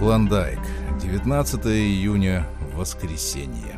Клондайк. 19 июня. Воскресенье.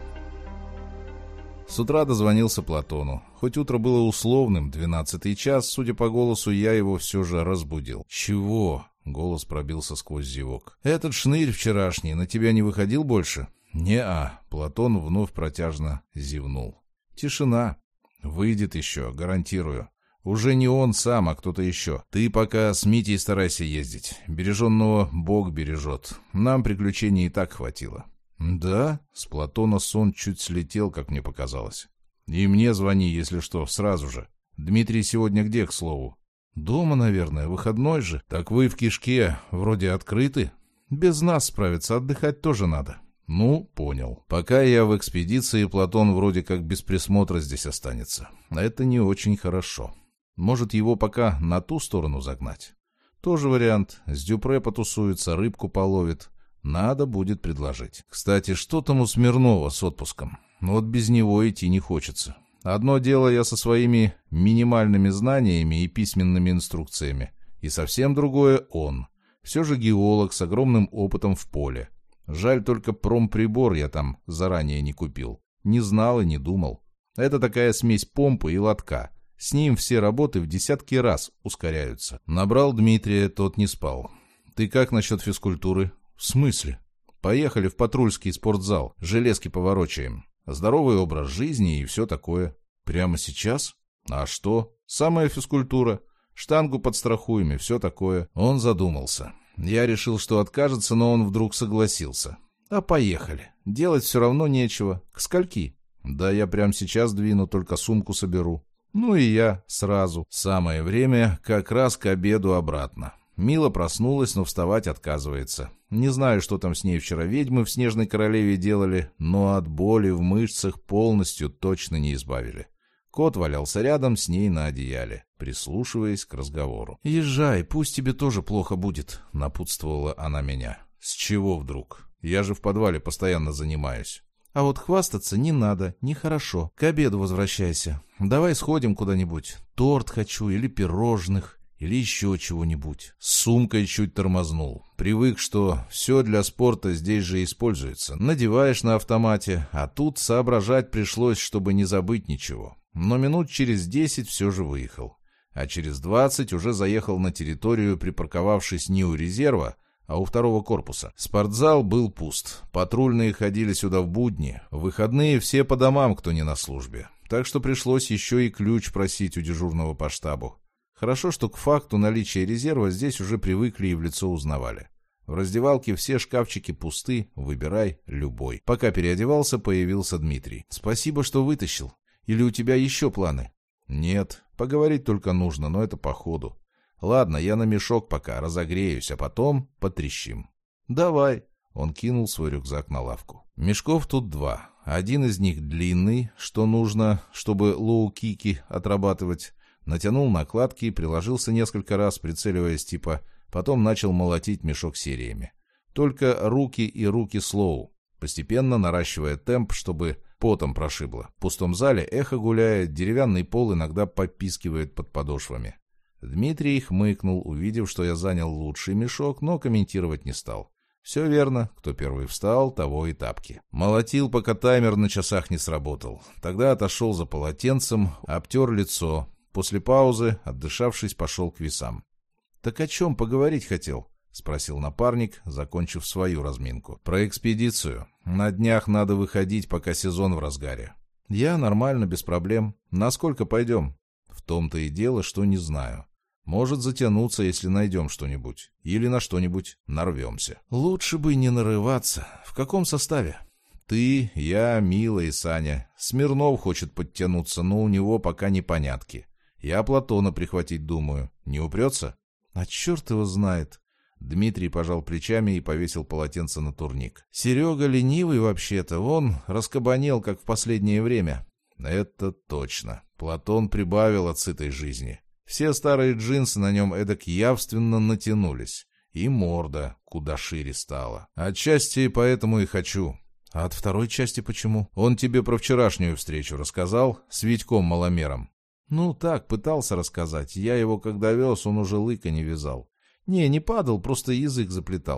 С утра дозвонился Платону. Хоть утро было условным, 12-й час, судя по голосу, я его все же разбудил. «Чего?» — голос пробился сквозь зевок. «Этот шнырь вчерашний на тебя не выходил больше?» «Не-а», — Платон вновь протяжно зевнул. «Тишина. Выйдет еще, гарантирую. Уже не он сам, а кто-то еще. Ты пока с Митей старайся ездить. Береженного Бог бережет. Нам приключений и так хватило». «Да?» — с Платона сон чуть слетел, как мне показалось. «И мне звони, если что, сразу же. Дмитрий сегодня где, к слову?» «Дома, наверное, выходной же». «Так вы в кишке вроде открыты?» «Без нас справиться, отдыхать тоже надо». «Ну, понял. Пока я в экспедиции, Платон вроде как без присмотра здесь останется. Это не очень хорошо. Может, его пока на ту сторону загнать?» «Тоже вариант. С Дюпре потусуется, рыбку половит. Надо будет предложить. Кстати, что там у Смирнова с отпуском? Вот без него идти не хочется. Одно дело я со своими минимальными знаниями и письменными инструкциями, и совсем другое он. Все же геолог с огромным опытом в поле. Жаль, только промприбор я там заранее не купил. Не знал и не думал. Это такая смесь помпы и лотка. С ним все работы в десятки раз ускоряются. Набрал Дмитрия, тот не спал. «Ты как насчет физкультуры?» «В смысле?» «Поехали в патрульский спортзал, железки поворочаем. Здоровый образ жизни и все такое». «Прямо сейчас?» «А что? Самая физкультура. Штангу подстрахуем и все такое». Он задумался. Я решил, что откажется, но он вдруг согласился. «А поехали. Делать все равно нечего. К скольки?» «Да я прямо сейчас двину, только сумку соберу». «Ну и я сразу. Самое время, как раз к обеду обратно». Мила проснулась, но вставать отказывается. Не знаю, что там с ней вчера ведьмы в «Снежной королеве» делали, но от боли в мышцах полностью точно не избавили. Кот валялся рядом с ней на одеяле, прислушиваясь к разговору. «Езжай, пусть тебе тоже плохо будет», — напутствовала она меня. «С чего вдруг? Я же в подвале постоянно занимаюсь». «А вот хвастаться не надо, нехорошо. К обеду возвращайся. Давай сходим куда-нибудь. Торт хочу или пирожных. Или еще чего-нибудь». С сумкой чуть тормознул. Привык, что все для спорта здесь же используется. Надеваешь на автомате, а тут соображать пришлось, чтобы не забыть ничего. Но минут через 10 все же выехал. А через 20 уже заехал на территорию, припарковавшись не у резерва, а у второго корпуса. Спортзал был пуст. Патрульные ходили сюда в будни. В выходные все по домам, кто не на службе. Так что пришлось еще и ключ просить у дежурного по штабу. Хорошо, что к факту наличия резерва здесь уже привыкли и в лицо узнавали. В раздевалке все шкафчики пусты, выбирай любой. Пока переодевался, появился Дмитрий. «Спасибо, что вытащил. Или у тебя еще планы?» «Нет, поговорить только нужно, но это по ходу. Ладно, я на мешок пока разогреюсь, а потом потрещим». «Давай». Он кинул свой рюкзак на лавку. Мешков тут два. Один из них длинный, что нужно, чтобы лоу-кики отрабатывать. Натянул накладки и приложился несколько раз, прицеливаясь типа, потом начал молотить мешок сериями. Только руки и руки слоу, постепенно наращивая темп, чтобы потом прошибло. В пустом зале эхо гуляет, деревянный пол иногда попискивает под подошвами. Дмитрий хмыкнул, увидев, что я занял лучший мешок, но комментировать не стал. Все верно, кто первый встал, того и тапки. Молотил, пока таймер на часах не сработал. Тогда отошел за полотенцем, обтер лицо. После паузы, отдышавшись, пошел к весам. «Так о чем поговорить хотел?» — спросил напарник, закончив свою разминку. «Про экспедицию. На днях надо выходить, пока сезон в разгаре». «Я нормально, без проблем. Насколько пойдем?» «В том-то и дело, что не знаю. Может затянуться, если найдем что-нибудь. Или на что-нибудь нарвемся». «Лучше бы не нарываться. В каком составе?» «Ты, я, Мила и Саня. Смирнов хочет подтянуться, но у него пока непонятки. Я Платона прихватить думаю. Не упрется?» «А черт его знает». Дмитрий пожал плечами и повесил полотенце на турник. «Серега ленивый вообще-то. Он раскабанел, как в последнее время». «Это точно. Платон прибавил от сытой жизни. Все старые джинсы на нем эдак явственно натянулись. И морда куда шире стала. Отчасти поэтому и хочу». «А от второй части почему?» «Он тебе про вчерашнюю встречу рассказал? С Витьком Маломером?» «Ну так, пытался рассказать. Я его когда вез, он уже лыка не вязал. Не падал, просто язык заплетался.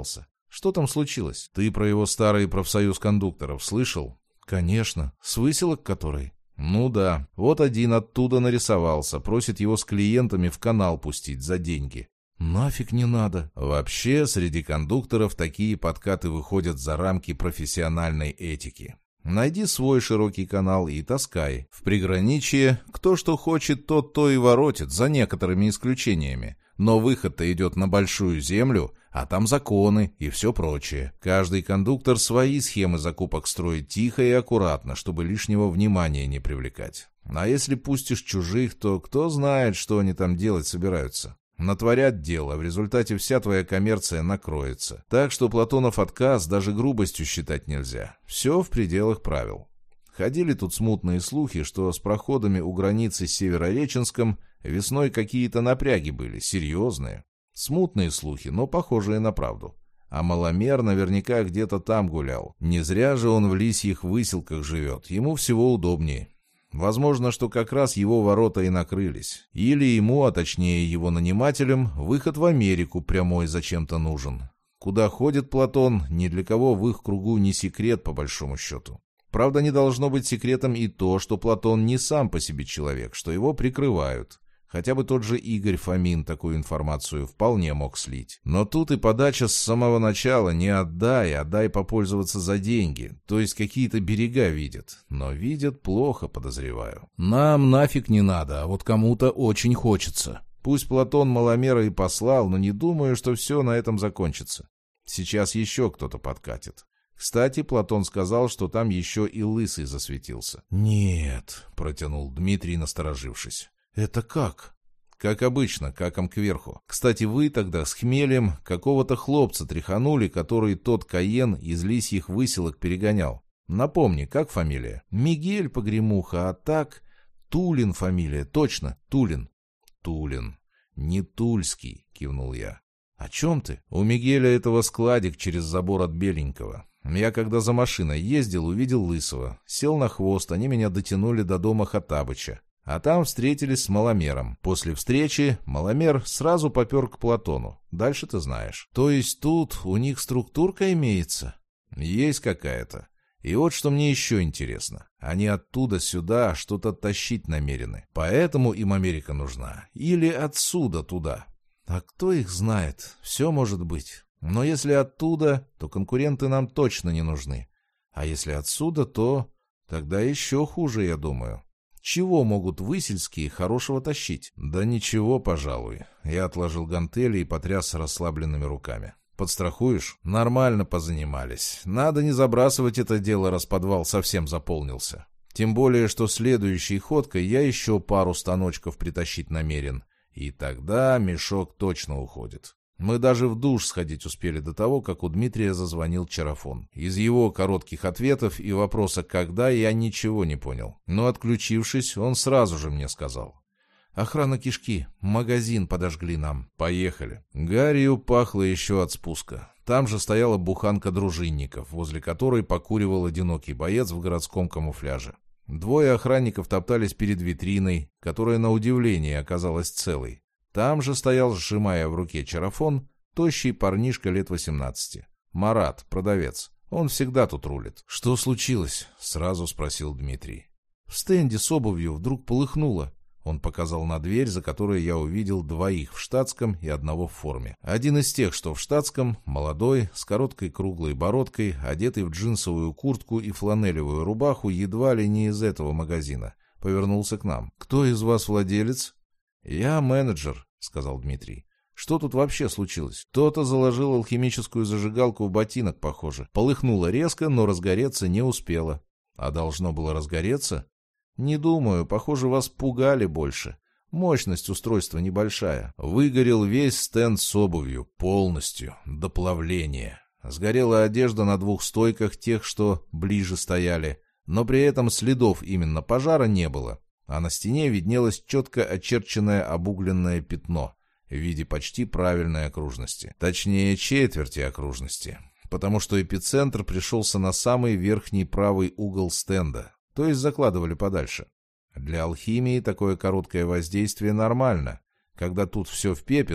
Что там случилось? Ты про его старый профсоюз кондукторов слышал? Конечно. С выселок которой? Ну да. Вот один оттуда нарисовался, просит его с клиентами в канал пустить за деньги. Нафиг не надо. Вообще, среди кондукторов такие подкаты выходят за рамки профессиональной этики. Найди свой широкий канал и таскай. В приграничье кто что хочет, тот то и воротит, за некоторыми исключениями. Но выход-то идет на большую землю, а там законы и все прочее. Каждый кондуктор свои схемы закупок строит тихо и аккуратно, чтобы лишнего внимания не привлекать. А если пустишь чужих, то кто знает, что они там делать собираются. Натворят дело, в результате вся твоя коммерция накроется. Так что Платонов отказ даже грубостью считать нельзя. Все в пределах правил. Ходили тут смутные слухи, что с проходами у границы с Северореченском весной какие-то напряги были, серьезные. Смутные слухи, но похожие на правду. А маломер наверняка где-то там гулял. Не зря же он в лисьих выселках живет, ему всего удобнее. Возможно, что как раз его ворота и накрылись. Или ему, а точнее его нанимателям, выход в Америку прямой зачем-то нужен. Куда ходит Платон, ни для кого в их кругу не секрет по большому счету. Правда, не должно быть секретом и то, что Платон не сам по себе человек, что его прикрывают. Хотя бы тот же Игорь Фомин такую информацию вполне мог слить. Но тут и подача с самого начала не отдай, а дай попользоваться за деньги. То есть какие-то берега видят. Но видят плохо, подозреваю. Нам нафиг не надо, а вот кому-то очень хочется. Пусть Платон маломера и послал, но не думаю, что все на этом закончится. Сейчас еще кто-то подкатит. Кстати, Платон сказал, что там еще и Лысый засветился. «Нет», — протянул Дмитрий, насторожившись. «Это как?» «Как обычно, каком кверху. Кстати, вы тогда с хмелем какого-то хлопца тряханули, который тот Каен из лисьих выселок перегонял. Напомни, как фамилия?» «Мигель Погремуха, а так...» «Тулин фамилия, точно, Тулин». «Тулин. Не Тульский», — кивнул я. «О чем ты?» «У Мигеля этого складик через забор от Беленького. Я когда за машиной ездил, увидел Лысого. Сел на хвост, они меня дотянули до дома Хаттабыча. А там встретились с маломером. После встречи маломер сразу попер к Платону. Дальше ты знаешь. То есть тут у них структурка имеется? Есть какая-то. И вот что мне еще интересно. Они оттуда сюда что-то тащить намерены. Поэтому им Америка нужна. Или отсюда туда. А кто их знает? Все может быть. Но если оттуда, то конкуренты нам точно не нужны. А если отсюда, то... Тогда еще хуже, я думаю. Чего могут высельские хорошего тащить? Да ничего, пожалуй. Я отложил гантели и потряс расслабленными руками. Подстрахуешь? Нормально позанимались. Надо не забрасывать это дело, раз подвал совсем заполнился. Тем более, что следующей ходкой я еще пару станочков притащить намерен. И тогда мешок точно уходит. Мы даже в душ сходить успели до того, как у Дмитрия зазвонил чарафон. Из его коротких ответов и вопроса «когда» я ничего не понял. Но отключившись, он сразу же мне сказал: «Охрана кишки, магазин подожгли нам. Поехали». Гарью пахло еще от спуска. Там же стояла буханка дружинников, возле которой покуривал одинокий боец в городском камуфляже. Двое охранников топтались перед витриной, которая на удивление оказалась целой. Там же стоял, сжимая в руке чарафон, тощий парнишка лет 18. Марат, продавец. Он всегда тут рулит. «Что случилось?» — сразу спросил Дмитрий. «В стенде с обувью вдруг полыхнуло». Он показал на дверь, за которой я увидел двоих в штатском и одного в форме. Один из тех, что в штатском, молодой, с короткой круглой бородкой, одетый в джинсовую куртку и фланелевую рубаху, едва ли не из этого магазина, повернулся к нам. «Кто из вас владелец?» «Я менеджер», — сказал Дмитрий. «Что тут вообще случилось? Кто-то заложил алхимическую зажигалку в ботинок, похоже. Полыхнуло резко, но разгореться не успело». «А должно было разгореться?» «Не думаю, похоже, вас пугали больше. Мощность устройства небольшая. Выгорел весь стенд с обувью, полностью, до плавления. Сгорела одежда на двух стойках тех, что ближе стояли, но при этом следов именно пожара не было. А на стене виднелось четко очерченное обугленное пятно в виде почти правильной окружности. Точнее, четверти окружности, потому что эпицентр пришелся на самый верхний правый угол стенда, то есть закладывали подальше. Для алхимии такое короткое воздействие нормально. Когда тут все в пепел,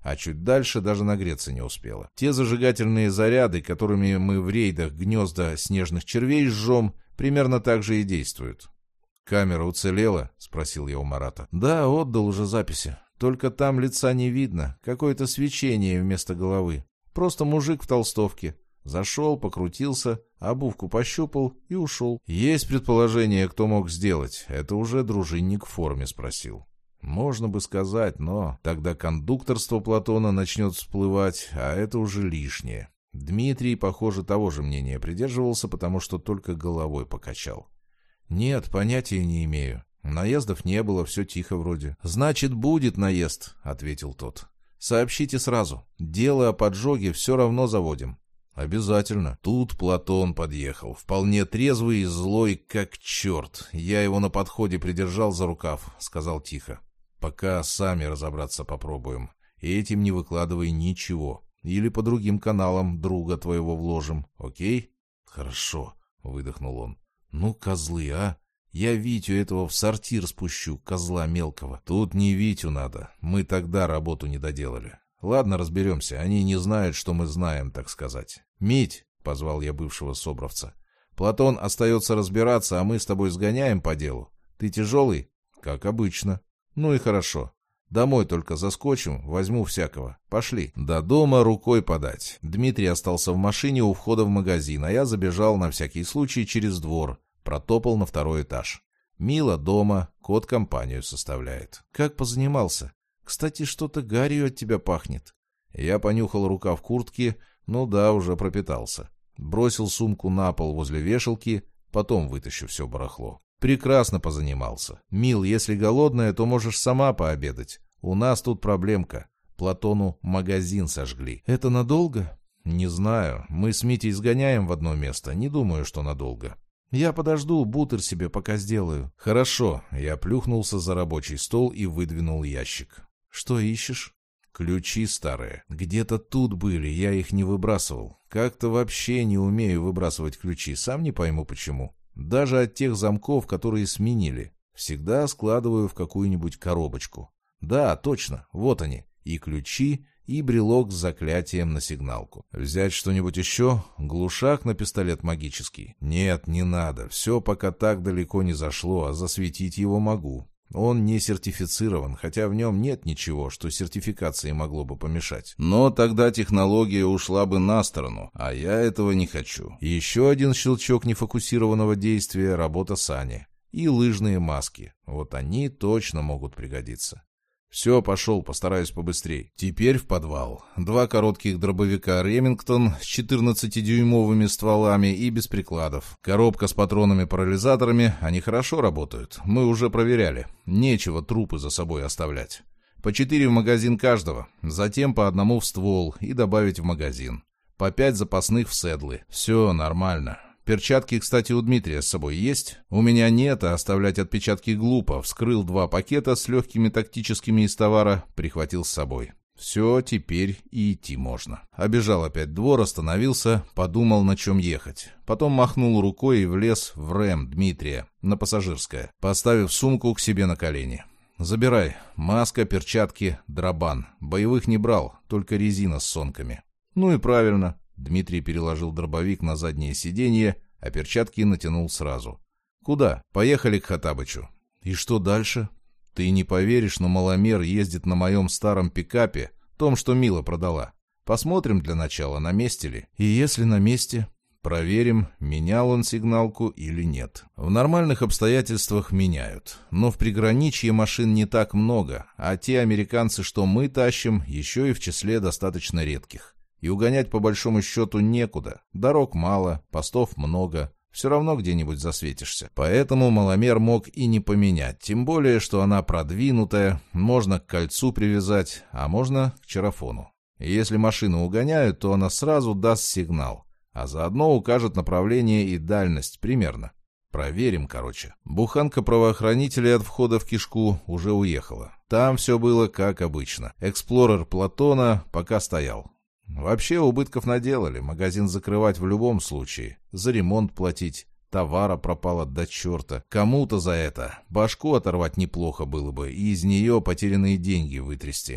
а чуть дальше даже нагреться не успела. Те зажигательные заряды, которыми мы в рейдах гнезда снежных червей жжем, примерно так же и действуют. «Камера уцелела?» — спросил я у Марата. «Да, отдал уже записи. Только там лица не видно, какое-то свечение вместо головы. Просто мужик в толстовке. Зашел, покрутился, обувку пощупал и ушел». «Есть предположение, кто мог сделать? Это уже дружинник в форме спросил». «Можно бы сказать, но тогда кондукторство Платона начнет всплывать, а это уже лишнее». Дмитрий, похоже, того же мнения придерживался, потому что только головой покачал. «Нет, понятия не имею. Наездов не было, все тихо вроде». «Значит, будет наезд», — ответил тот. «Сообщите сразу. Дело о поджоге все равно заводим». «Обязательно». Тут Платон подъехал, вполне трезвый и злой, как черт. Я его на подходе придержал за рукав, сказал тихо. «Пока сами разобраться попробуем. И этим не выкладывай ничего. Или по другим каналам друга твоего вложим, окей?» «Хорошо», — выдохнул он. «Ну, козлы, а? Я Витю этого в сортир спущу, козла мелкого». «Тут не Витю надо. Мы тогда работу не доделали. Ладно, разберемся. Они не знают, что мы знаем, так сказать». «Мить», — позвал я бывшего собровца, — «Платон остается разбираться, а мы с тобой сгоняем по делу. Ты тяжелый?» «Как обычно». «Ну и хорошо. Домой только заскочим, возьму всякого. Пошли». До дома рукой подать. Дмитрий остался в машине у входа в магазин, а я забежал на всякий случай через двор, протопал на второй этаж. Мила дома, кот компанию составляет. «Как позанимался? Кстати, что-то гарью от тебя пахнет». Я понюхал рукав куртки, ну да, уже пропитался. Бросил сумку на пол возле вешалки, потом вытащу все барахло. «Прекрасно позанимался. Мил, если голодная, то можешь сама пообедать. У нас тут проблемка. Платону магазин сожгли». «Это надолго?» «Не знаю. Мы с Митей сгоняем в одно место. Не думаю, что надолго». «Я подожду, бутер себе пока сделаю». «Хорошо». Я плюхнулся за рабочий стол и выдвинул ящик. «Что ищешь?» «Ключи старые. Где-то тут были, я их не выбрасывал. Как-то вообще не умею выбрасывать ключи, сам не пойму почему. Даже от тех замков, которые сменили. Всегда складываю в какую-нибудь коробочку. Да, точно, вот они. И ключи, и брелок с заклятием на сигналку. Взять что-нибудь еще? Глушак на пистолет магический? Нет, не надо. Все пока так далеко не зашло, а засветить его могу. Он не сертифицирован, хотя в нем нет ничего, что сертификации могло бы помешать. Но тогда технология ушла бы на сторону, а я этого не хочу. Еще один щелчок нефокусированного действия — работа Сани. И лыжные маски. Вот они точно могут пригодиться. Все, пошел, постараюсь побыстрей. Теперь в подвал. 2 коротких дробовика «Ремингтон» с 14-дюймовыми стволами и без прикладов. Коробка с патронами-парализаторами, они хорошо работают. Мы уже проверяли. Нечего трупы за собой оставлять. По 4 в магазин каждого, затем по 1 в ствол и добавить в магазин. По 5 запасных в седлы. Все нормально. Перчатки, кстати, у Дмитрия с собой есть? У меня нет, а оставлять отпечатки глупо. Вскрыл 2 пакета с легкими тактическими из товара, прихватил с собой. Все, теперь и идти можно. Обежал опять двор, остановился, подумал, на чем ехать. Потом махнул рукой и влез в рэм Дмитрия, на пассажирское, поставив сумку к себе на колени. «Забирай. Маска, перчатки, дробан. Боевых не брал, только резина с сонками». «Ну и правильно». Дмитрий переложил дробовик на заднее сиденье, а перчатки натянул сразу. «Куда? Поехали к Хаттабычу». «И что дальше?» «Ты не поверишь, но маломер ездит на моем старом пикапе, том, что Мила продала. Посмотрим для начала, на месте ли». «И если на месте?» «Проверим, менял он сигналку или нет». В нормальных обстоятельствах меняют. Но в приграничье машин не так много, а те американцы, что мы тащим, еще и в числе достаточно редких. И угонять по большому счету некуда. Дорог мало, постов много. Все равно где-нибудь засветишься. Поэтому маломер мог и не поменять. Тем более, что она продвинутая, можно к кольцу привязать, а можно к чарафону. И если машину угоняют, то она сразу даст сигнал. А заодно укажет направление и дальность примерно. Проверим, короче. Буханка правоохранителей от входа в кишку уже уехала. Там все было как обычно. Эксплорер Платона пока стоял. Вообще убытков наделали, магазин закрывать в любом случае, за ремонт платить, товара пропало до черта. Кому-то за это башку оторвать неплохо было бы и из нее потерянные деньги вытрясти.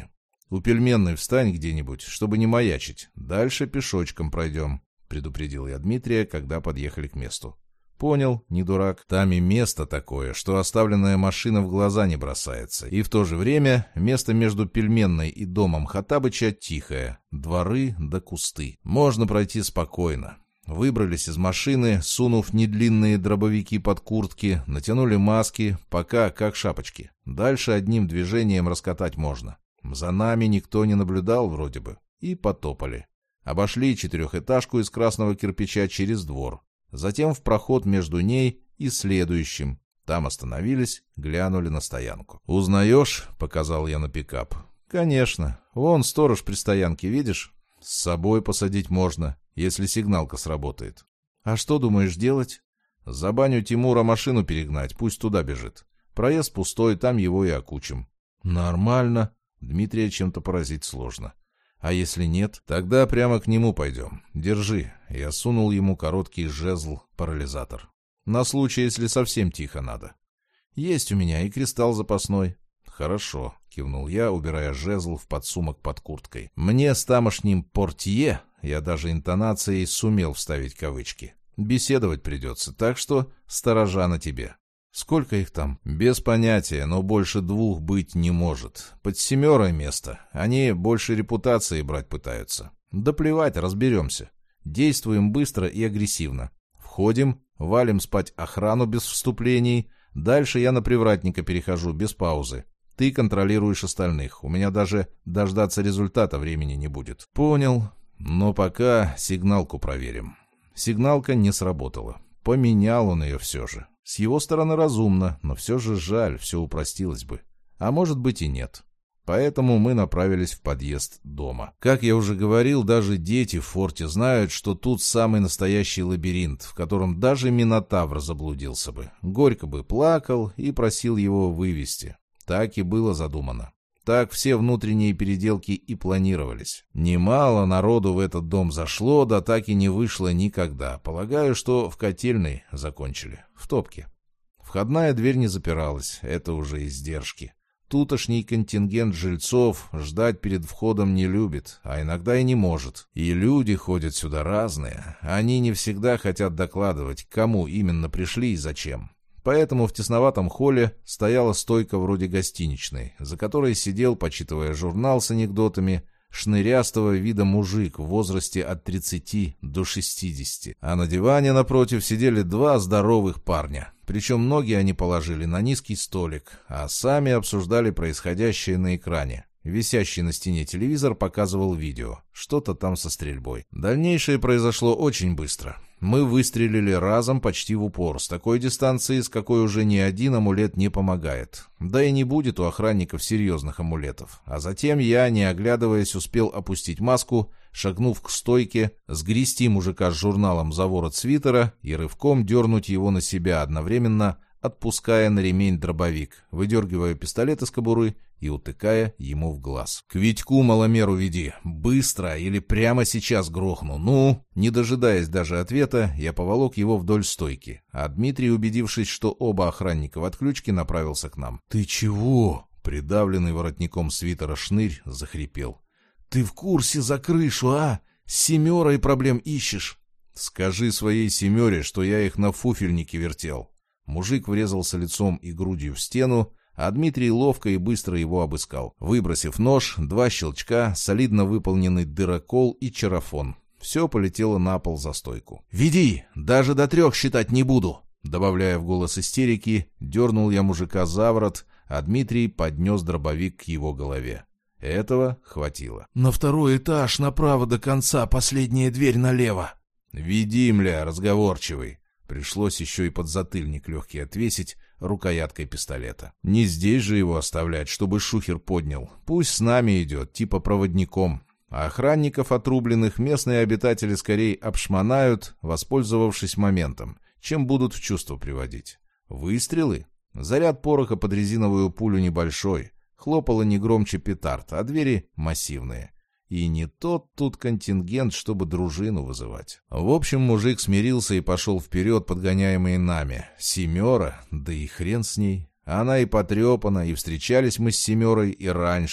У пельменной встань где-нибудь, чтобы не маячить. Дальше пешочком пройдем», — предупредил я Дмитрия, когда подъехали к месту. «Понял, не дурак. Там и место такое, что оставленная машина в глаза не бросается. И в то же время место между пельменной и домом Хаттабыча тихое. Дворы да кусты. Можно пройти спокойно». Выбрались из машины, сунув недлинные дробовики под куртки, натянули маски, пока как шапочки. Дальше одним движением раскатать можно. За нами никто не наблюдал вроде бы. И потопали. Обошли 4-этажку из красного кирпича через двор. Затем в проход между ней и следующим. Там остановились, глянули на стоянку. «Узнаешь?» — показал я на пикап. «Конечно. Вон сторож при стоянке, видишь? С собой посадить можно, если сигналка сработает». «А что думаешь делать?» «Забаню Тимура машину перегнать, пусть туда бежит. Проезд пустой, там его и окучим». «Нормально. Дмитрия чем-то поразить сложно. А если нет, тогда прямо к нему пойдем. Держи». Я сунул ему короткий жезл-парализатор. «На случай, если совсем тихо надо». «Есть у меня и кристалл запасной». «Хорошо», — кивнул я, убирая жезл в подсумок под курткой. «Мне с тамошним портье», я даже интонацией сумел вставить кавычки, «беседовать придется, так что сторожа на тебе». «Сколько их там?» «Без понятия, но больше 2 быть не может. Под 7 место. Они больше репутации брать пытаются». «Да плевать, разберемся. Действуем быстро и агрессивно. Входим, валим спать охрану без вступлений. Дальше я на привратника перехожу без паузы. Ты контролируешь остальных. У меня даже дождаться результата времени не будет». «Понял. Но пока сигналку проверим». Сигналка не сработала. Поменял он ее все же. С его стороны разумно, но все же жаль, все упростилось бы. А может быть и нет. Поэтому мы направились в подъезд дома. Как я уже говорил, даже дети в форте знают, что тут самый настоящий лабиринт, в котором даже Минотавр заблудился бы. Горько бы плакал и просил его вывести. Так и было задумано. Так все внутренние переделки и планировались. Немало народу в этот дом зашло, да так и не вышло никогда. Полагаю, что в котельной закончили, в топке. Входная дверь не запиралась, это уже издержки. Тутошний контингент жильцов ждать перед входом не любит, а иногда и не может. И люди ходят сюда разные. Они не всегда хотят докладывать, к кому именно пришли и зачем. Поэтому в тесноватом холле стояла стойка вроде гостиничной, за которой сидел, почитывая журнал с анекдотами, шнырястого вида мужик в возрасте от 30 до 60. А на диване напротив сидели 2 здоровых парня. Причем ноги они положили на низкий столик, а сами обсуждали происходящее на экране. Висящий на стене телевизор показывал видео. Что-то там со стрельбой. Дальнейшее произошло очень быстро. Мы выстрелили разом почти в упор, с такой дистанции, с какой уже ни один амулет не помогает. Да и не будет у охранников серьезных амулетов. А затем я, не оглядываясь, успел опустить маску, шагнув к стойке, сгрести мужика с журналом за ворот свитера и рывком дернуть его на себя, одновременно отпуская на ремень дробовик, выдергивая пистолет из кобуры и утыкая ему в глаз. «К Витьку маломеру веди. Быстро или прямо сейчас грохну. Ну?» Не дожидаясь даже ответа, я поволок его вдоль стойки, а Дмитрий, убедившись, что оба охранника в отключке, направился к нам. «Ты чего?» Придавленный воротником свитера шнырь захрипел. «Ты в курсе за крышу, а? С 7 проблем ищешь?» «Скажи своей 7, что я их на фуфельнике вертел». Мужик врезался лицом и грудью в стену, а Дмитрий ловко и быстро его обыскал. Выбросив нож, 2 щелчка, солидно выполненный дырокол и чарафон. Все полетело на пол за стойку. «Веди! Даже до 3 считать не буду!» Добавляя в голос истерики, дернул я мужика за ворот, а Дмитрий поднес дробовик к его голове. Этого хватило. «На 2 этаж, направо до конца, последняя дверь налево!» «Веди, мля, разговорчивый!» Пришлось еще и подзатыльник легкий отвесить рукояткой пистолета. Не здесь же его оставлять, чтобы шухер поднял. Пусть с нами идет, типа проводником. А охранников отрубленных местные обитатели скорее обшмонают, воспользовавшись моментом, чем будут в чувство приводить. Выстрелы? Заряд пороха под резиновую пулю небольшой. Хлопало не громче петард, а двери массивные. И не тот тут контингент, чтобы дружину вызывать. В общем, мужик смирился и пошел вперед, подгоняемый нами. 7, да и хрен с ней. Она и потрепана, и встречались мы с 7 и раньше.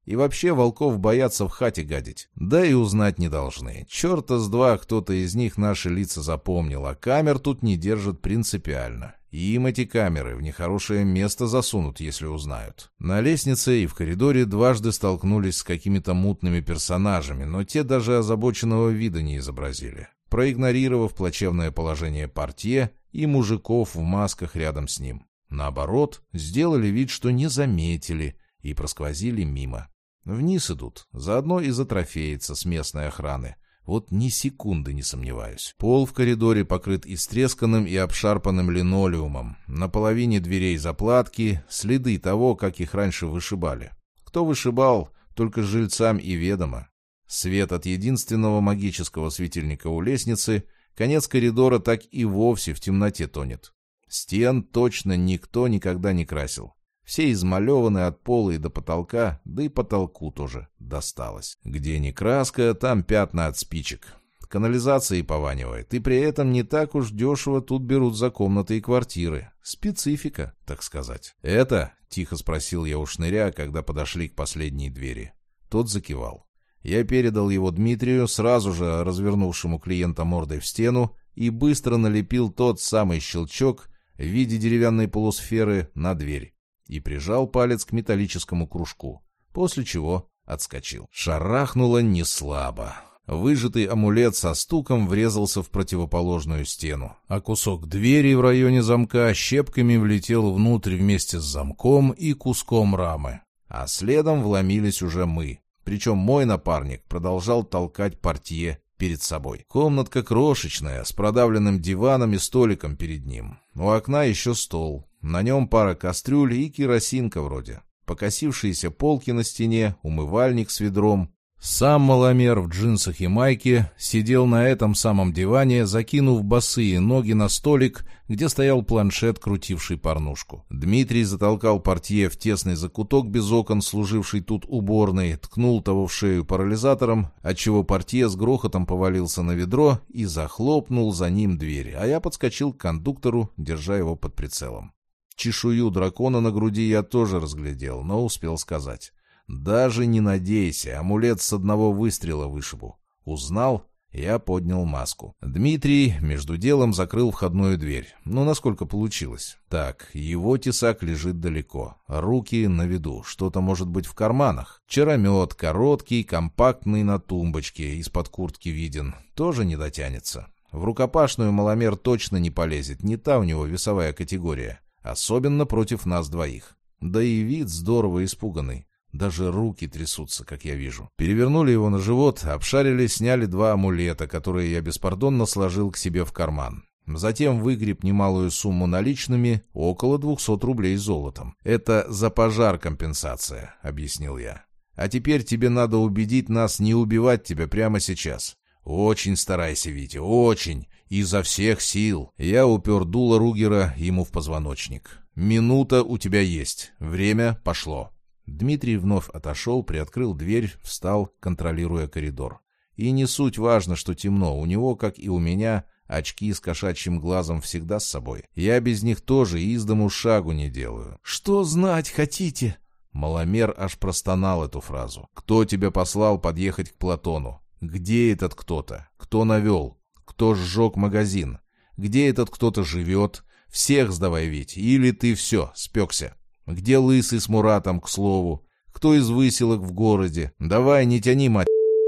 И вообще волков боятся в хате гадить. Да и узнать не должны. Черта с два кто-то из них наши лица запомнил, а камер тут не держат принципиально. И им эти камеры в нехорошее место засунут, если узнают. На лестнице и в коридоре дважды столкнулись с какими-то мутными персонажами, но те даже озабоченного вида не изобразили, проигнорировав плачевное положение портье и мужиков в масках рядом с ним. Наоборот, сделали вид, что не заметили, и просквозили мимо. Вниз идут, заодно и затрофеятся с местной охраны. Вот ни секунды не сомневаюсь. Пол в коридоре покрыт истресканным и обшарпанным линолеумом. На половине дверей заплатки, следы того, как их раньше вышибали. Кто вышибал, только жильцам и ведомо. Свет от единственного магического светильника у лестницы, конец коридора так и вовсе в темноте тонет. Стен точно никто никогда не красил. Все измалеваны от пола и до потолка, да и потолку тоже досталось. Где не краска, там пятна от спичек. Канализацией пованивает, и при этом не так уж дешево тут берут за комнаты и квартиры. Специфика, так сказать. «Это?» — тихо спросил я у шныря, когда подошли к последней двери. Тот закивал. Я передал его Дмитрию, сразу же развернувшему клиента мордой в стену, и быстро налепил тот самый щелчок в виде деревянной полусферы на дверь. И прижал палец к металлическому кружку, после чего отскочил. Шарахнуло неслабо. Выжатый амулет со стуком врезался в противоположную стену, а кусок двери в районе замка щепками влетел внутрь вместе с замком и куском рамы. А следом вломились уже мы. Причем мой напарник продолжал толкать портье перед собой. Комнатка крошечная, с продавленным диваном и столиком перед ним. У окна еще стол. На нем пара кастрюль и керосинка вроде. Покосившиеся полки на стене, умывальник с ведром. Сам маломер в джинсах и майке сидел на этом самом диване, закинув босые ноги на столик, где стоял планшет, крутивший порнушку. Дмитрий затолкал портье в тесный закуток без окон, служивший тут уборной, ткнул того в шею парализатором, отчего портье с грохотом повалился на ведро и захлопнул за ним дверь, а я подскочил к кондуктору, держа его под прицелом. Чешую дракона на груди я тоже разглядел, но успел сказать: «Даже не надейся, амулет с одного выстрела вышибу». Узнал, я поднял маску. Дмитрий между делом закрыл входную дверь. Ну, насколько получилось. Так, его тесак лежит далеко. Руки на виду, что-то может быть в карманах. Чаромет, короткий, компактный, на тумбочке, из-под куртки виден. Тоже не дотянется. В рукопашную маломер точно не полезет, не та у него весовая категория. Особенно против нас двоих. Да и вид здорово испуганный. Даже руки трясутся, как я вижу. Перевернули его на живот, обшарили, сняли 2 амулета, которые я беспардонно сложил к себе в карман. Затем выгреб немалую сумму наличными, около 200 рублей золотом. «Это за пожар компенсация», — объяснил я. «А теперь тебе надо убедить нас не убивать тебя прямо сейчас. Очень старайся, Витя, очень, изо всех сил». Я упер дуло Ругера ему в позвоночник. «Минута у тебя есть. Время пошло». Дмитрий вновь отошел, приоткрыл дверь, встал, контролируя коридор. И не суть важно, что темно, у него, как и у меня, очки с кошачьим глазом всегда с собой. Я без них тоже из дому шагу не делаю. «Что знать хотите?» Маломер аж простонал эту фразу. «Кто тебя послал подъехать к Платону? Где этот кто-то? Кто навел? Кто сжег магазин? Где этот кто-то живет? Всех сдавай, Вить, или ты все, спекся. Где Лысый с Муратом, к слову? Кто из выселок в городе? Давай, не тяни, мать!»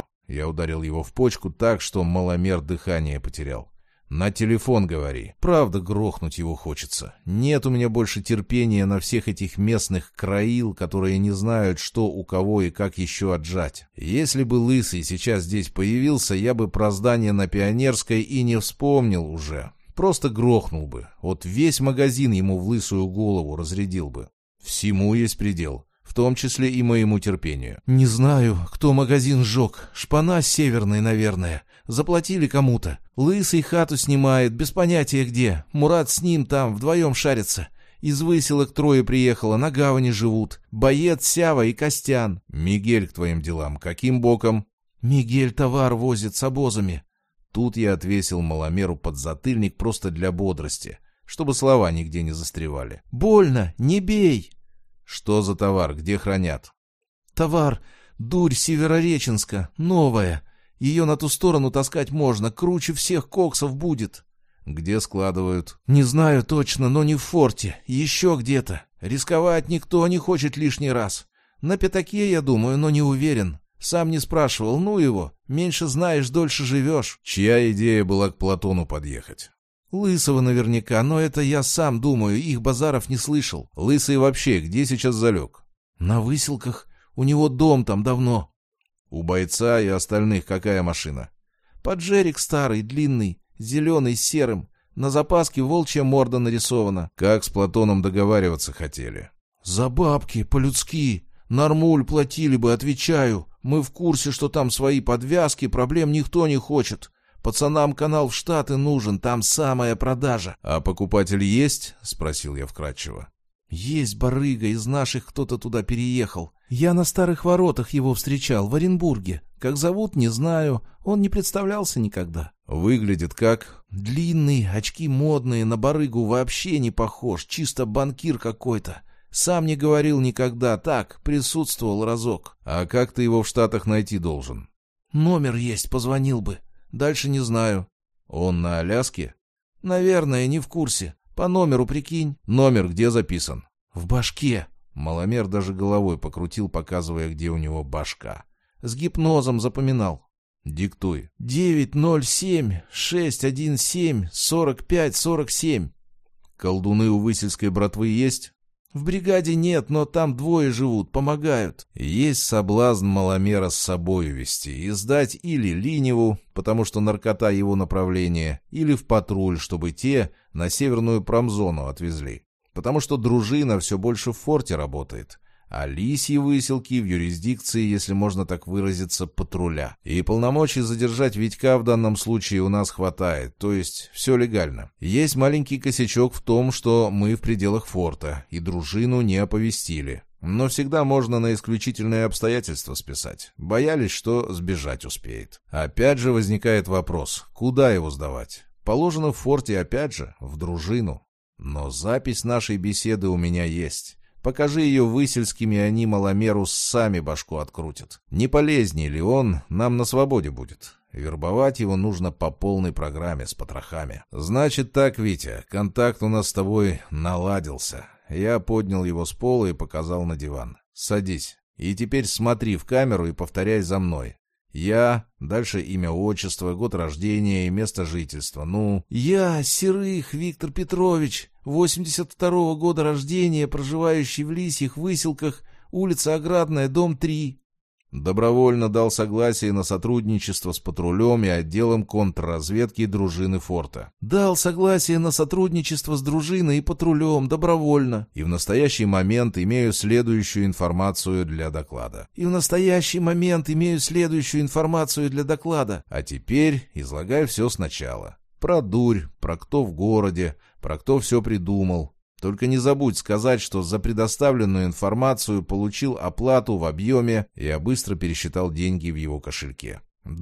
Я ударил его в почку так, что маломер дыхание потерял. «На телефон говори. Правда, грохнуть его хочется. Нет у меня больше терпения на всех этих местных краил, которые не знают, что у кого и как еще отжать. Если бы Лысый сейчас здесь появился, я бы про здание на Пионерской и не вспомнил уже. Просто грохнул бы. Вот весь магазин ему в лысую голову разрядил бы. Всему есть предел, в том числе и моему терпению». «Не знаю, кто магазин сжег. Шпана с Северной, наверное. Заплатили кому-то. Лысый хату снимает, без понятия где. Мурат с ним там вдвоем шарится. Из выселок 3 приехало, на гавани живут. Боец, Сява и Костян». «Мигель к твоим делам каким боком?» «Мигель товар возит с обозами». Тут я отвесил маломеру подзатыльник просто для бодрости, чтобы слова нигде не застревали. «Больно, не бей!» «Что за товар, где хранят?» Товар, дурь Северореченска, новая. Ее на ту сторону таскать можно, круче всех коксов будет». «Где складывают?» «Не знаю точно, но не в форте, еще где-то. Рисковать никто не хочет лишний раз. На пятаке, я думаю, но не уверен. Сам не спрашивал, ну его, меньше знаешь, дольше живешь». «Чья идея была к Платону подъехать?» «Лысого наверняка, но это я сам думаю, их базаров не слышал». «Лысый вообще где сейчас залег?» «На Выселках. У него дом там давно». «У бойца и остальных какая машина?» «Поджерик старый, длинный, зеленый с серым. На запаске волчья морда нарисована». «Как с Платоном договариваться хотели?» «За бабки, по-людски. Нормуль платили бы, отвечаю. Мы в курсе, что там свои подвязки, проблем никто не хочет. Пацанам канал в Штаты нужен, там самая продажа». «А покупатель есть?» — спросил я вкратчиво. «Есть барыга, из наших кто-то туда переехал. Я на Старых Воротах его встречал, в Оренбурге. Как зовут, не знаю, он не представлялся никогда». «Выглядит как?» «Длинный, очки модные, на барыгу вообще не похож, чисто банкир какой-то. Сам не говорил никогда, так, присутствовал разок». «А как ты его в Штатах найти должен?» «Номер есть, позвонил бы. Дальше не знаю». «Он на Аляске?» «Наверное, не в курсе. По номеру прикинь». «Номер где записан?» «В башке». Маломер даже головой покрутил, показывая, где у него башка. «С гипнозом запоминал». «Диктуй». 907-617-45-47. «Колдуны у Высельской братвы есть?» «В бригаде нет, но там двое живут, помогают». Есть соблазн Маломера с собой вести и сдать или Линеву, потому что наркота его направление, или в патруль, чтобы те на северную промзону отвезли. Потому что дружина все больше в форте работает, а лисьи выселки в юрисдикции, если можно так выразиться, патруля. И полномочий задержать Витька в данном случае у нас хватает, то есть все легально. Есть маленький косячок в том, что мы в пределах форта, и дружину не оповестили. Но всегда можно на исключительные обстоятельства списать. Боялись, что сбежать успеет. Опять же возникает вопрос, куда его сдавать? Положено в форте опять же, в дружину. Но запись нашей беседы у меня есть. Покажи ее Высельским, и они Маломеру сами башку открутят. Не полезнее ли он нам на свободе будет? Вербовать его нужно по полной программе с потрохами. Значит так, Витя, контакт у нас с тобой наладился. Я поднял его с пола и показал на диван. Садись. И теперь смотри в камеру и повторяй за мной. Я, дальше имя, отчество, год рождения и место жительства. Ну, «Я, Серых Виктор Петрович, 82-го года рождения, проживающий в Лисьих Выселках, улица Оградная, дом 3. Добровольно дал согласие на сотрудничество с патрулем и отделом контрразведки дружины форта. Дал согласие на сотрудничество с дружиной и патрулем, добровольно. И в настоящий момент имею следующую информацию для доклада. И в настоящий момент имею следующую информацию для доклада. А теперь излагай все сначала. Про дурь, про кто в городе, про кто все придумал. Только не забудь сказать, что за предоставленную информацию получил оплату в объеме, я быстро пересчитал деньги в его кошельке.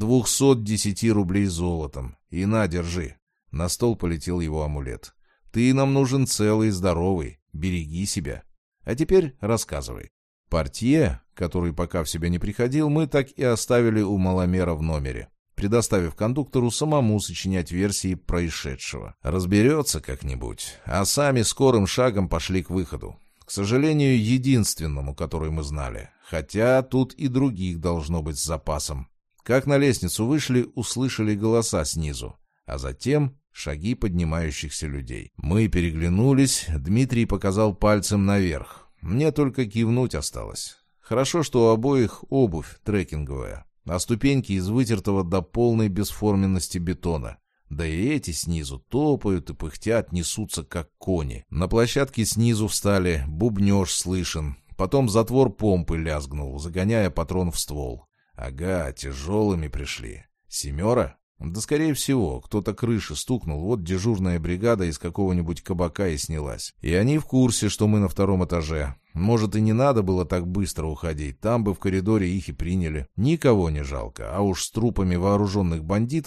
210 рублей золотом. И на, держи. На стол полетел его амулет. Ты нам нужен целый и здоровый. Береги себя. А теперь рассказывай. Портье, который пока в себя не приходил, мы так и оставили у Маломера в номере, предоставив кондуктору самому сочинять версии происшедшего. Разберется как-нибудь, а сами скорым шагом пошли к выходу. К сожалению, единственному, который мы знали. Хотя тут и других должно быть с запасом. Как на лестницу вышли, услышали голоса снизу, а затем шаги поднимающихся людей. Мы переглянулись, Дмитрий показал пальцем наверх. Мне только кивнуть осталось. Хорошо, что у обоих обувь трекинговая, а ступеньки из вытертого до полной бесформенности бетона. Да и эти снизу топают и пыхтят, несутся как кони. На площадке снизу встали, бубнеж слышен. Потом затвор помпы лязгнул, загоняя патрон в ствол. Ага, тяжелыми пришли. 7? Да скорее всего, кто-то крыши стукнул, вот дежурная бригада из какого-нибудь кабака и снялась. И они в курсе, что мы на 2-м этаже. Может, и не надо было так быстро уходить, там бы в коридоре их и приняли. Никого не жалко, а уж с трупами вооруженных бандитов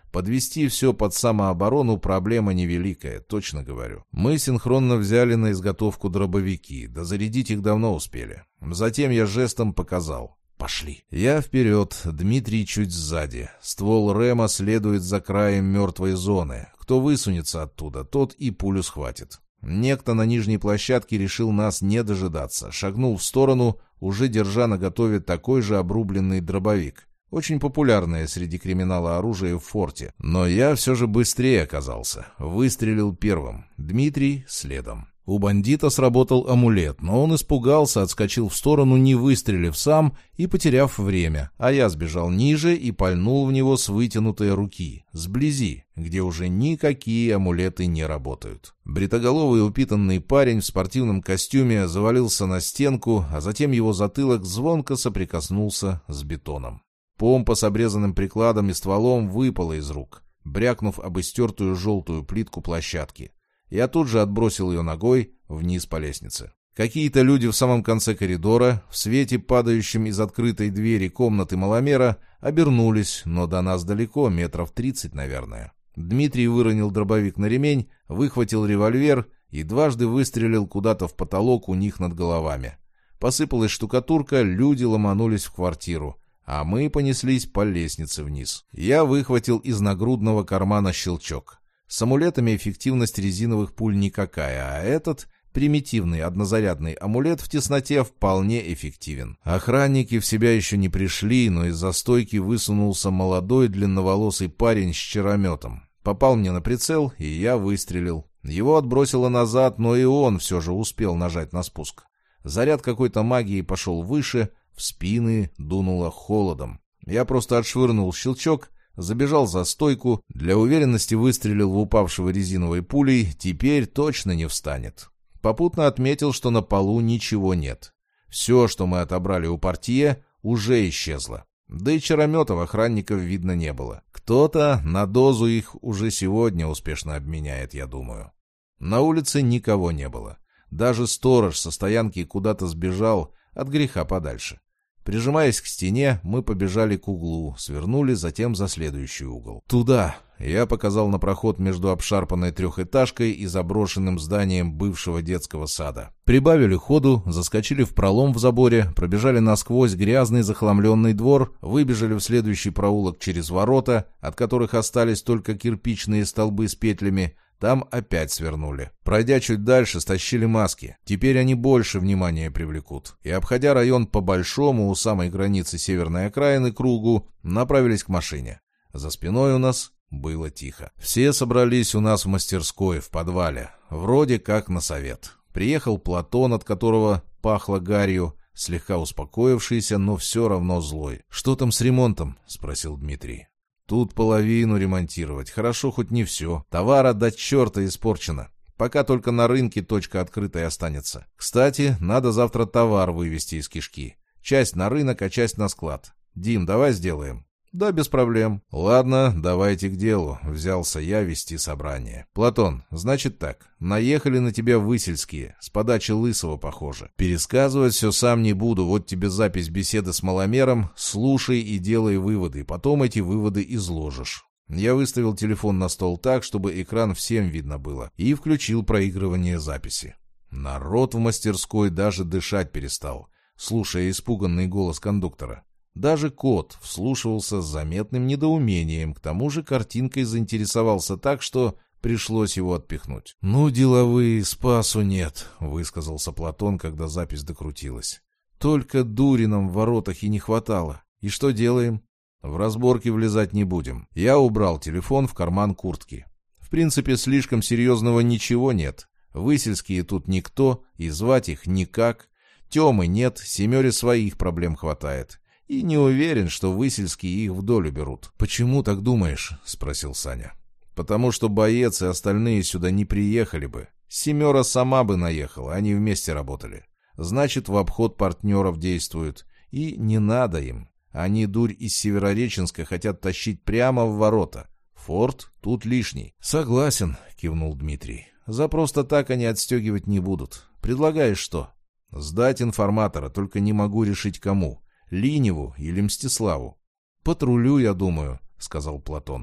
Подвести все под самооборону проблема невеликая, точно говорю. Мы синхронно взяли на изготовку дробовики, да зарядить их давно успели. Затем я жестом показал. Пошли. Я вперед, Дмитрий чуть сзади. Ствол рэма следует за краем мертвой зоны. Кто высунется оттуда, тот и пулю схватит. Некто на нижней площадке решил нас не дожидаться. Шагнул в сторону, уже держа наготове такой же обрубленный дробовик. Очень популярное среди криминала оружие в форте. Но я все же быстрее оказался. Выстрелил первым. Дмитрий следом. У бандита сработал амулет, но он испугался, отскочил в сторону, не выстрелив сам и потеряв время. А я сбежал ниже и пальнул в него с вытянутой руки, сблизи, где уже никакие амулеты не работают. Бритоголовый упитанный парень в спортивном костюме завалился на стенку, а затем его затылок звонко соприкоснулся с бетоном. Помпа с обрезанным прикладом и стволом выпала из рук, брякнув об истертую желтую плитку площадки. Я тут же отбросил ее ногой вниз по лестнице. Какие-то люди в самом конце коридора, в свете, падающем из открытой двери комнаты маломера, обернулись, но до нас далеко, метров 30, наверное. Дмитрий выронил дробовик на ремень, выхватил револьвер и дважды выстрелил куда-то в потолок у них над головами. Посыпалась штукатурка, люди ломанулись в квартиру, а мы понеслись по лестнице вниз. Я выхватил из нагрудного кармана щелчок. С амулетами эффективность резиновых пуль никакая, а этот примитивный однозарядный амулет в тесноте вполне эффективен. Охранники в себя еще не пришли, но из-за стойки высунулся молодой длинноволосый парень с чарометом. Попал мне на прицел, и я выстрелил. Его отбросило назад, но и он все же успел нажать на спуск. Заряд какой-то магии пошел выше, в спины дунуло холодом. Я просто отшвырнул щелчок, забежал за стойку, для уверенности выстрелил в упавшего резиновой пулей, теперь точно не встанет. Попутно отметил, что на полу ничего нет. Все, что мы отобрали у портье, уже исчезло. Да и чарометов охранников видно не было. Кто-то на дозу их уже сегодня успешно обменяет, я думаю. На улице никого не было. Даже сторож со стоянки куда-то сбежал от греха подальше. Прижимаясь к стене, мы побежали к углу, свернули затем за следующий угол. «Туда!» — я показал на проход между обшарпанной трехэтажкой и заброшенным зданием бывшего детского сада. Прибавили ходу, заскочили в пролом в заборе, пробежали насквозь грязный захламленный двор, выбежали в следующий проулок через ворота, от которых остались только кирпичные столбы с петлями. Там опять свернули. Пройдя чуть дальше, стащили маски. Теперь они больше внимания привлекут. И, обходя район по большому, у самой границы северной окраины кругу, направились к машине. За спиной у нас было тихо. Все собрались у нас в мастерской, в подвале. Вроде как на совет. Приехал Платон, от которого пахло гарью, слегка успокоившийся, но все равно злой. «Что там с ремонтом?» — спросил Дмитрий. «Тут половину ремонтировать. Хорошо, хоть не все. Товара до черта испорчено. Пока только на рынке точка открытая останется. Кстати, надо завтра товар вывести из кишки. Часть на рынок, а часть на склад. Дим, давай сделаем». «Да, без проблем». «Ладно, давайте к делу», — взялся я вести собрание. «Платон, значит так, наехали на тебя Высельские, с подачи Лысого, похоже. Пересказывать все сам не буду, вот тебе запись беседы с маломером, слушай и делай выводы, потом эти выводы изложишь». Я выставил телефон на стол так, чтобы экран всем видно было, и включил проигрывание записи. Народ в мастерской даже дышать перестал, слушая испуганный голос кондуктора. Даже кот вслушивался с заметным недоумением, к тому же картинкой заинтересовался так, что пришлось его отпихнуть. «Ну, деловые, спасу нет», — высказался Платон, когда запись докрутилась. «Только дури нам в воротах и не хватало. И что делаем?» «В разборки влезать не будем. Я убрал телефон в карман куртки. В принципе, слишком серьезного ничего нет. Высельские тут никто, и звать их никак. Темы нет, Семере своих проблем хватает. И не уверен, что Высельские их в долю берут». «Почему так думаешь?» — спросил Саня. «Потому что боец и остальные сюда не приехали бы. Семера сама бы наехала, они вместе работали. Значит, в обход партнеров действуют. И не надо им. Они дурь из Северореченска хотят тащить прямо в ворота. Форт тут лишний». «Согласен», — кивнул Дмитрий. «За просто так они отстегивать не будут. Предлагаешь что?» «Сдать информатора, только не могу решить кому. Линеву или Мстиславу?» «Патрулю, я думаю», — сказал Платон.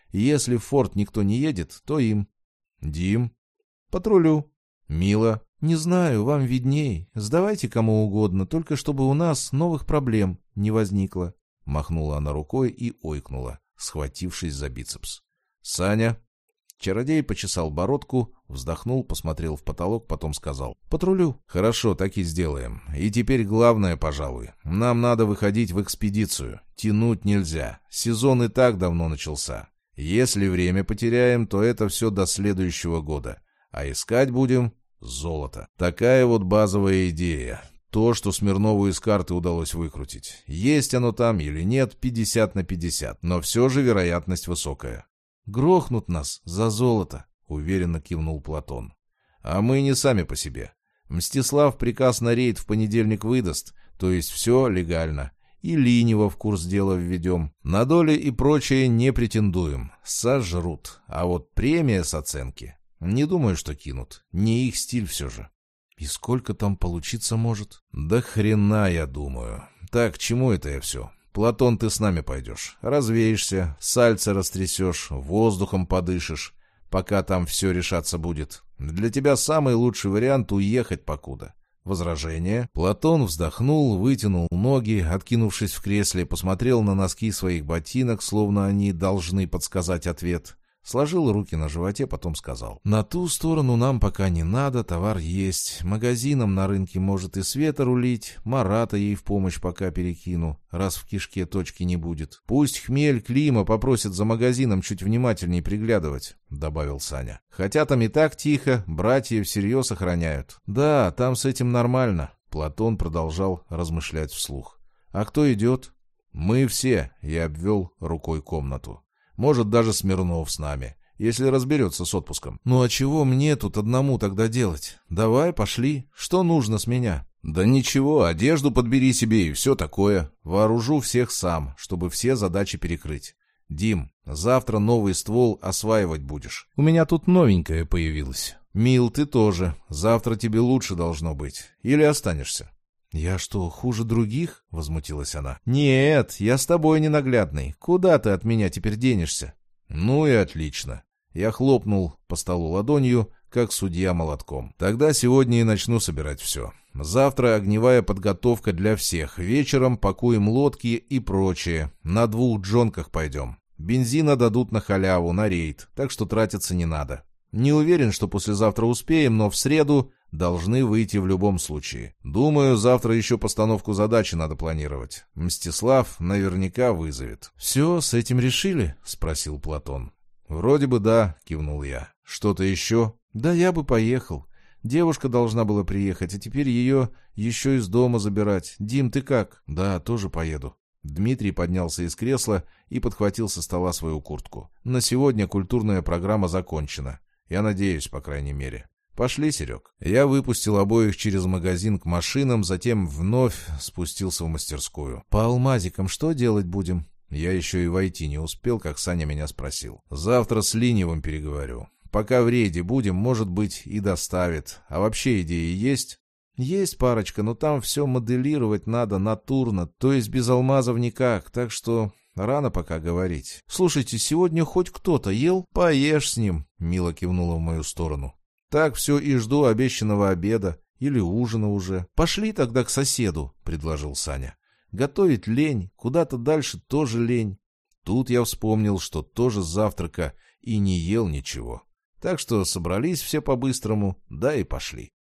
Если в форт никто не едет, то им. Дим? Патрулю. Мила? Не знаю, вам видней. Сдавайте кому угодно, только чтобы у нас новых проблем не возникло. Махнула она рукой и ойкнула, схватившись за бицепс. Саня? Чародей почесал бородку, вздохнул, посмотрел в потолок, потом сказал. Патрулю. Хорошо, так и сделаем. И теперь главное, пожалуй. Нам надо выходить в экспедицию. Тянуть нельзя. Сезон и так давно начался. Если время потеряем, то это все до следующего года. А искать будем золото. Такая вот базовая идея. То, что Смирнову из карты удалось выкрутить. Есть оно там или нет, 50/50. Но все же вероятность высокая. Грохнут нас за золото, уверенно кивнул Платон. А мы не сами по себе. Мстислав приказ на рейд в понедельник выдаст, то есть все легально. И Линева в курс дела введем. На доли и прочее не претендуем. Сожрут. А вот премия с оценки. Не думаю, что кинут. Не их стиль все же. И сколько там получиться может? Да хрена, я думаю. Так, к чему это я все? Платон, ты с нами пойдешь. Развеешься, сальце растрясешь, воздухом подышишь, пока там все решаться будет. Для тебя самый лучший вариант — уехать покуда. Возражение? Платон вздохнул, вытянул ноги, откинувшись в кресле, посмотрел на носки своих ботинок, словно они должны подсказать ответ. Сложил руки на животе, потом сказал. На ту сторону нам пока не надо, товар есть. Магазином на рынке может и Света рулить. Марата ей в помощь пока перекину, раз в кишке точки не будет. Пусть Хмель Клима попросит за магазином чуть внимательней приглядывать, добавил Саня. Хотя там и так тихо, братья всерьез охраняют. Да, там с этим нормально. Платон продолжал размышлять вслух. А кто идет? Мы все, я обвел рукой комнату. Может, даже Смирнов с нами, если разберется с отпуском. Ну а чего мне тут одному тогда делать? Давай, пошли. Что нужно с меня? Да ничего, одежду подбери себе и все такое. Вооружу всех сам, чтобы все задачи перекрыть. Дим, завтра новый ствол осваивать будешь. У меня тут новенькое появилось. Мил, ты тоже. Завтра тебе лучше должно быть. Или останешься? «Я что, хуже других?» — возмутилась она. «Нет, я с тобой ненаглядный. Куда ты от меня теперь денешься?» «Ну и отлично». Я хлопнул по столу ладонью, как судья молотком. «Тогда сегодня и начну собирать все. Завтра огневая подготовка для всех. Вечером пакуем лодки и прочее. На 2 джонках пойдем. Бензина дадут на халяву, на рейд, так что тратиться не надо. Не уверен, что послезавтра успеем, но в среду должны выйти в любом случае. Думаю, завтра еще постановку задачи надо планировать. Мстислав наверняка вызовет». «Все, с этим решили?» — спросил Платон. «Вроде бы да», — кивнул я. «Что-то еще?» «Да я бы поехал. Девушка должна была приехать, а теперь ее еще из дома забирать. Дим, ты как?» «Да, тоже поеду». Дмитрий поднялся из кресла и подхватил со стола свою куртку. «На сегодня культурная программа закончена. Я надеюсь, по крайней мере. Пошли, Серег». Я выпустил обоих через магазин к машинам, затем вновь спустился в мастерскую. «По алмазикам что делать будем?» Я еще и войти не успел, как Саня меня спросил. «Завтра с Линевым переговорю. Пока в рейде будем, может быть, и доставит. А вообще идеи есть?» «Есть парочка, но там все моделировать надо натурно, то есть без алмазов никак, так что рано пока говорить. Слушайте, сегодня хоть кто-то ел? Поешь с ним», — Мила кивнула в мою сторону. «Так все и жду обещанного обеда или ужина уже». «Пошли тогда к соседу», — предложил Саня. «Готовить лень, куда-то дальше тоже лень». Тут я вспомнил, что тоже с завтрака и не ел ничего. Так что собрались все по-быстрому, да и пошли.